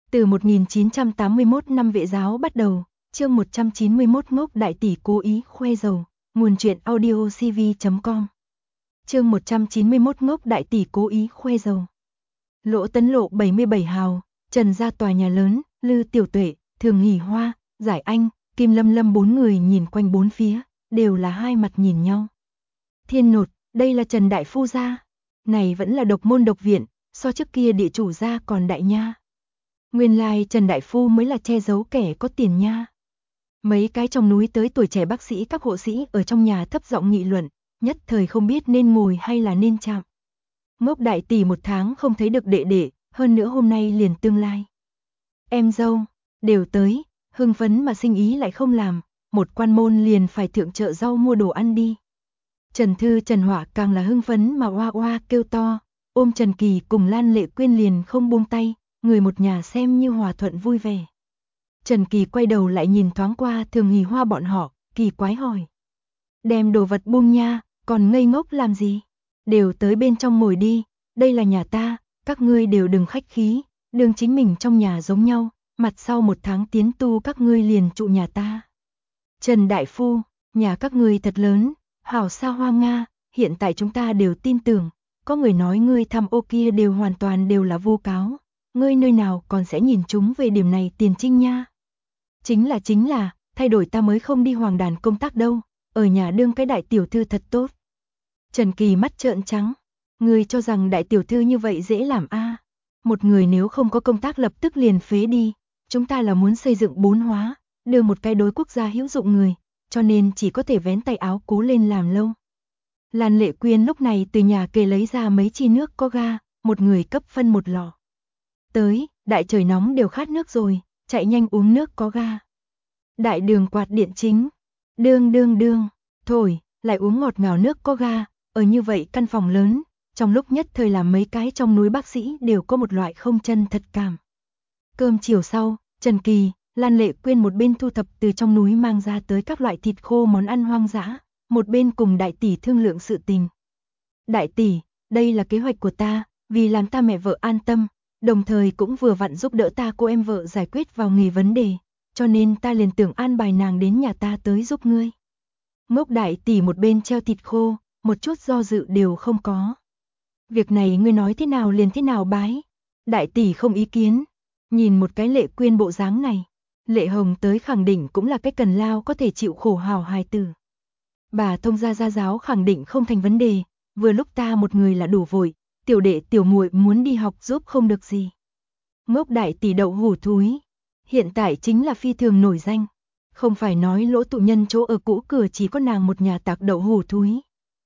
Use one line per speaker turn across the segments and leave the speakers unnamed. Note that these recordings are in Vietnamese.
Từ 1981 năm vệ giáo bắt đầu, chương 191 Ngốc đại tỷ cố ý khoe giàu, nguồn truyện audio cv.com. Chương 191 Ngốc đại tỷ cố ý khoe giàu. Lỗ Tấn Lộ 77 hào, Trần gia tòa nhà lớn, Lư Tiểu Tuệ, Thường Hỷ Hoa, Giải Anh, Kim Lâm Lâm bốn người nhìn quanh bốn phía, đều là hai mặt nhìn nhau. Thiên nột, đây là Trần đại phu gia, này vẫn là độc môn độc viện, so trước kia địa chủ gia còn đại nha. Nguyên lai Trần đại phu mới là che giấu kẻ có tiền nha. Mấy cái trong núi tới tuổi trẻ bác sĩ các hộ sĩ ở trong nhà thấp giọng nghị luận, nhất thời không biết nên ngồi hay là nên chạm. Ngốc đại tỷ một tháng không thấy được đệ đệ, hơn nữa hôm nay liền tương lai. Em dâu, đều tới, hưng phấn mà sinh ý lại không làm, một quan môn liền phải thượng chợ rau mua đồ ăn đi. Trần Thư Trần Hỏa càng là hưng phấn mà oa oa kêu to, ôm Trần Kỳ cùng Lan Lệ Quyên liền không buông tay, người một nhà xem như hòa thuận vui vẻ. Trần Kỳ quay đầu lại nhìn thoáng qua Thường Hỷ Hoa bọn họ, kỳ quái hỏi. Đem đồ vật buông nha, còn ngây ngốc làm gì? Đều tới bên trong ngồi đi, đây là nhà ta, các ngươi đều đừng khách khí, đừng chính mình trong nhà giống nhau, mặt sau một tháng tiến tu các ngươi liền trụ nhà ta. Trần đại phu, nhà các ngươi thật lớn, hảo xa hoa Nga, hiện tại chúng ta đều tin tưởng, có người nói ngươi thăm ô kia đều hoàn toàn đều là vu cáo, ngươi nơi nào còn sẽ nhìn chúng về điểm này tiền trinh nha. Chính là, thay đổi ta mới không đi hoàng đàn công tác đâu, ở nhà đương cái đại tiểu thư thật tốt. Trần Kỳ mắt trợn trắng, ngươi cho rằng đại tiểu thư như vậy dễ làm a? Một người nếu không có công tác lập tức liền phế đi, chúng ta là muốn xây dựng bốn hóa, đưa một cái đối quốc gia hữu dụng người, cho nên chỉ có thể vén tay áo cố lên làm lâu. Lan Lệ Quyên lúc này từ nhà kề lấy ra mấy chi nước có ga, một người cấp phân một lọ. Tới, đại trời nóng đều khát nước rồi, chạy nhanh uống nước có ga. Đại đường quạt điện chính, đương, thổi, lại uống ngọt ngào nước có ga, ở như vậy căn phòng lớn, trong lúc nhất thời làm mấy cái trong núi bác sĩ đều có một loại không chân thật cảm. Cơm chiều sau, Trần Kỳ, Lan Lệ Quyên một bên thu thập từ trong núi mang ra tới các loại thịt khô món ăn hoang dã, một bên cùng đại tỷ thương lượng sự tình. Đại tỷ, đây là kế hoạch của ta, vì làm ta mẹ vợ an tâm, đồng thời cũng vừa vặn giúp đỡ ta cô em vợ giải quyết vào nghề vấn đề, cho nên ta liền tưởng an bài nàng đến nhà ta tới giúp ngươi. Ngốc đại tỷ một bên treo thịt khô, một chút do dự đều không có. Việc này ngươi nói thế nào liền thế nào bái. Đại tỷ không ý kiến, nhìn một cái Lệ Quyên bộ dáng này, Lệ Hồng tới khẳng định cũng là cái cần lao có thể chịu khổ hào hài tử. Bà thông gia gia giáo khẳng định không thành vấn đề, vừa lúc ta một người là đủ vội, tiểu đệ tiểu muội muốn đi học giúp không được gì. Ngốc đại tỷ đậu hủ thúi, hiện tại chính là phi thường nổi danh, không phải nói Lỗ tụ nhân chỗ ở cũ cửa chỉ có nàng một nhà tạc đậu hủ thúi,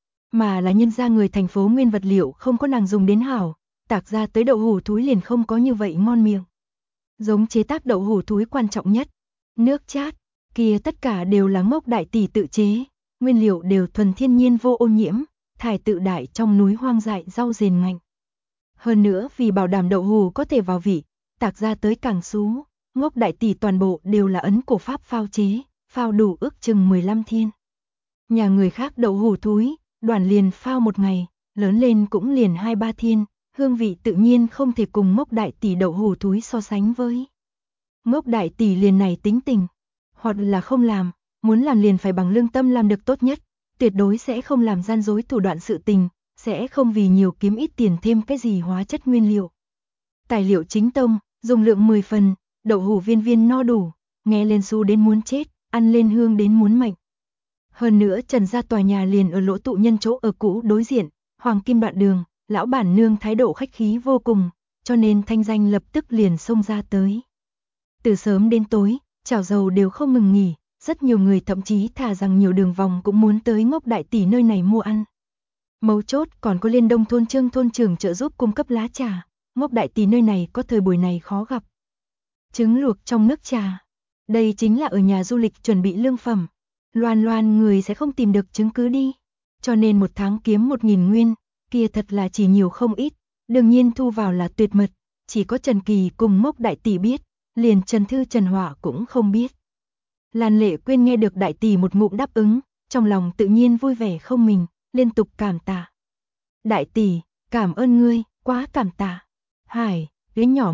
mà là nhân ra người thành phố nguyên vật liệu không có nàng dùng đến hảo, tạc ra tới đậu hủ thúi liền không có như vậy ngon miệng. Giống chế tác đậu hủ thúi quan trọng nhất, nước chát, kia tất cả đều là Ngốc đại tỷ tự chế, nguyên liệu đều thuần thiên nhiên vô ô nhiễm, thải tự đại trong núi hoang dại rau rền ngạnh. Hơn nữa vì bảo đảm đậu hủ có thể vào vị, tạc ra tới càng xú, Ngốc đại tỷ toàn bộ đều là ấn cổ pháp phao chế, phao đủ ước chừng 15 thiên. Nhà người khác đậu hủ thúi, đoàn liền phao một ngày, lớn lên cũng liền 2-3 thiên, hương vị tự nhiên không thể cùng Ngốc đại tỷ đậu hủ thúi so sánh với. Ngốc đại tỷ liền này tính tình, hoặc là không làm, muốn làm liền phải bằng lương tâm làm được tốt nhất, tuyệt đối sẽ không làm gian dối thủ đoạn sự tình, sẽ không vì nhiều kiếm ít tiền thêm cái gì hóa chất nguyên liệu. Tài liệu chính tông, dùng lượng 10 phần, đậu hủ viên viên no đủ, nghe lên su đến muốn chết, ăn lên hương đến muốn mạnh. Hơn nữa Trần gia tòa nhà liền ở Lỗ tụ nhân chỗ ở cũ đối diện, Hoàng Kim đoạn đường, lão bản nương thái độ khách khí vô cùng, cho nên thanh danh lập tức liền xông ra tới. Từ sớm đến tối, chảo dầu đều không ngừng nghỉ, rất nhiều người thậm chí thà rằng nhiều đường vòng cũng muốn tới Ngốc đại tỷ nơi này mua ăn. Mấu chốt còn có Liên Đông thôn Trương thôn trưởng trợ giúp cung cấp lá trà, Ngốc đại tỷ nơi này có thời buổi này khó gặp. Trứng luộc trong nước trà, đây chính là ở nhà du lịch chuẩn bị lương phẩm. Loan người sẽ không tìm được chứng cứ đi, cho nên một tháng kiếm 1.000 nguyên, kia thật là chỉ nhiều không ít, đương nhiên thu vào là tuyệt mật, chỉ có Trần Kỳ cùng Ngốc đại tỷ biết, liền Trần Thư Trần Hỏa cũng không biết. Lan Lệ Quyên nghe được đại tỷ một ngụm đáp ứng, trong lòng tự nhiên vui vẻ không mình, liên tục cảm tạ. Đại tỷ, cảm ơn ngươi, quá cảm tạ. Hải, đứa nhỏ ngốc,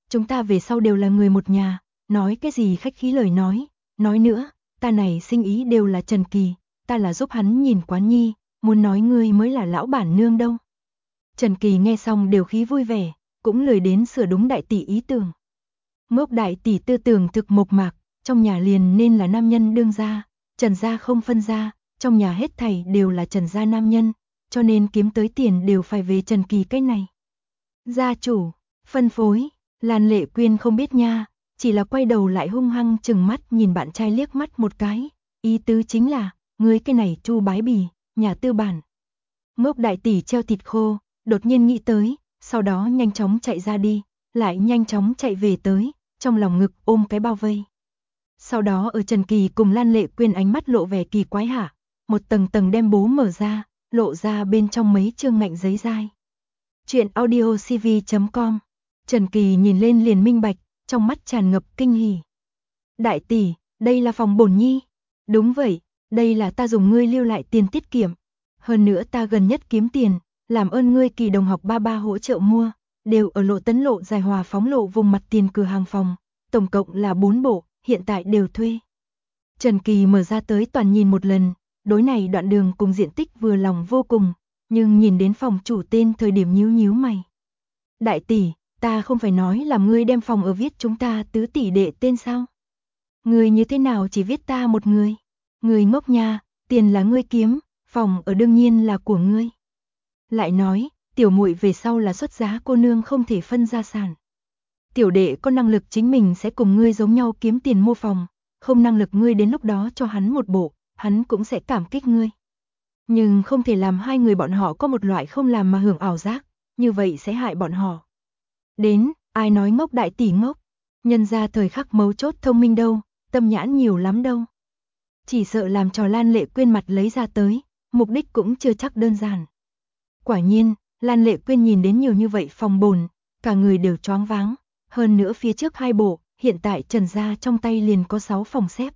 chúng ta về sau đều là người một nhà, nói cái gì khách khí lời nói nữa, ta này sinh ý đều là Trần Kỳ, ta là giúp hắn nhìn quán nhi, muốn nói ngươi mới là lão bản nương đâu. Trần Kỳ nghe xong đều khí vui vẻ, cũng lười đến sửa đúng đại tỷ ý tưởng. Ngốc đại tỷ tư tưởng thực mộc mạc, trong nhà liền nên là nam nhân đương gia, Trần gia không phân gia, trong nhà hết thảy đều là Trần gia nam nhân, cho nên kiếm tới tiền đều phải về Trần Kỳ cái này. Gia chủ, phân phối, Lan Lệ Quyên không biết nha, chỉ là quay đầu lại hung hăng chừng mắt nhìn bạn trai liếc mắt một cái, ý tứ chính là, ngươi cái này Chu Bái Bì, nhà tư bản. Ngốc đại tỷ treo thịt khô, đột nhiên nghĩ tới, sau đó nhanh chóng chạy ra đi, lại nhanh chóng chạy về tới, trong lòng ngực ôm cái bao vây. Sau đó ở Trần Kỳ cùng Lan Lệ Quyên ánh mắt lộ vẻ kỳ quái hả, một tầng tầng đem bố mở ra, lộ ra bên trong mấy chương ngạnh giấy dai. Chuyện audiocv.com. Trần Kỳ nhìn lên liền minh bạch, trong mắt tràn ngập kinh hỉ. Đại tỷ, đây là phòng bổn nhi. Đúng vậy, đây là ta dùng ngươi lưu lại tiền tiết kiệm. Hơn nữa ta gần nhất kiếm tiền, làm ơn ngươi Kỳ đồng học ba ba hỗ trợ mua, đều ở Lộ Tấn Lộ Giải Hòa Phóng Lộ vùng mặt tiền cửa hàng phòng, tổng cộng là 4 bộ, hiện tại đều thuê. Trần Kỳ mở ra tới toàn nhìn một lần, đối này đoạn đường cùng diện tích vừa lòng vô cùng, nhưng nhìn đến phòng chủ tên thời điểm nhíu mày. Đại tỷ, ta không phải nói là ngươi đem phòng ở viết chúng ta tứ tỷ đệ tên sao? Ngươi như thế nào chỉ viết ta một người? Ngươi ngốc nha, tiền là ngươi kiếm, phòng ở đương nhiên là của ngươi. Lại nói, tiểu muội về sau là xuất giá cô nương không thể phân gia sản. Tiểu đệ có năng lực chính mình sẽ cùng ngươi giống nhau kiếm tiền mua phòng, không năng lực ngươi đến lúc đó cho hắn một bộ, hắn cũng sẽ cảm kích ngươi. Nhưng không thể làm hai người bọn họ có một loại không làm mà hưởng ảo giác, như vậy sẽ hại bọn họ. Đến, ai nói ngốc đại tỷ ngốc, nhân ra thời khắc mấu chốt thông minh đâu, tâm nhãn nhiều lắm đâu. Chỉ sợ làm trò Lan Lệ Quyên mặt lấy ra tới, mục đích cũng chưa chắc đơn giản. Quả nhiên, Lan Lệ Quyên nhìn đến nhiều như vậy phòng bồn, cả người đều choáng váng, hơn nữa phía trước 2 bộ, hiện tại Trần gia trong tay liền có 6 phòng xếp.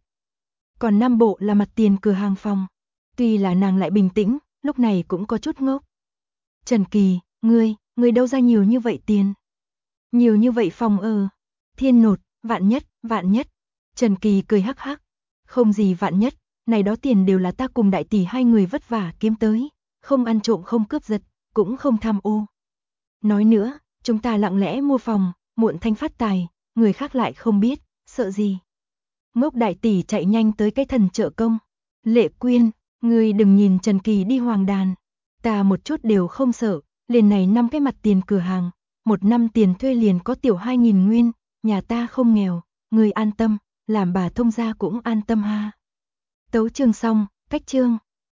Còn 5 bộ là mặt tiền cửa hàng phòng. Tuy là nàng lại bình tĩnh, lúc này cũng có chút ngốc. Trần Kỳ, ngươi đâu ra nhiều như vậy tiền? Nhiều như vậy phòng Thiên nột, vạn nhất. Trần Kỳ cười hắc hắc. Không gì vạn nhất, này đó tiền đều là ta cùng đại tỷ hai người vất vả kiếm tới, không ăn trộm không cướp giật, cũng không tham ô. Nói nữa, chúng ta lặng lẽ mua phòng, muộn thanh phát tài, người khác lại không biết, sợ gì. Ngốc đại tỷ chạy nhanh tới cái thần trợ công. Lệ Quyên, ngươi đừng nhìn Trần Kỳ đi hoàng đàn, ta một chút đều không sợ, liền này 5 cái mặt tiền cửa hàng, 1 năm tiền thuê liền có tiểu 2.000 nguyên, nhà ta không nghèo, ngươi an tâm, làm bà thông gia cũng an tâm ha. Tấu chương xong, cách chương.